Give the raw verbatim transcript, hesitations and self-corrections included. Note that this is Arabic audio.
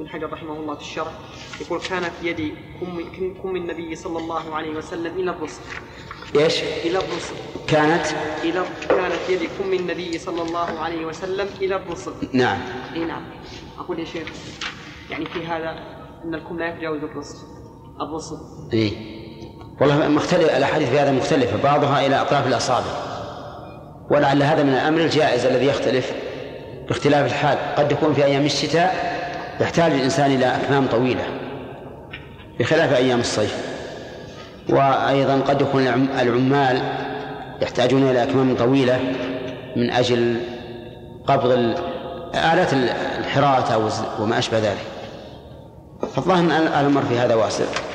ابن حجر رحمه الله في الشرح يقول كانت يدي كم, كم النبي صلى الله عليه وسلم إلى الرسل. إيش؟ إلى الرسل. كانت إلى كانت يدي كم النبي صلى الله عليه وسلم إلى الرسل. نعم. إيه نعم. أقول يا شيخ يعني في هذا أن الكم لا يتجاوز الرسل. الرسل. إيه. والله مختلف، الأحاديث في هذا مختلفة، بعضها إلى أطراف الأصابع، ولعل هذا من الأمر الجائز الذي يختلف باختلاف الحال. قد يكون في أيام الشتاء يحتاج الإنسان إلى أكمام طويلة بخلاف أيام الصيف، وأيضا قد يكون العمال يحتاجون إلى أكمام طويلة من أجل قبض آلات الحراثة وما أشبه ذلك. فالظاهر أن الأمر في هذا واسع.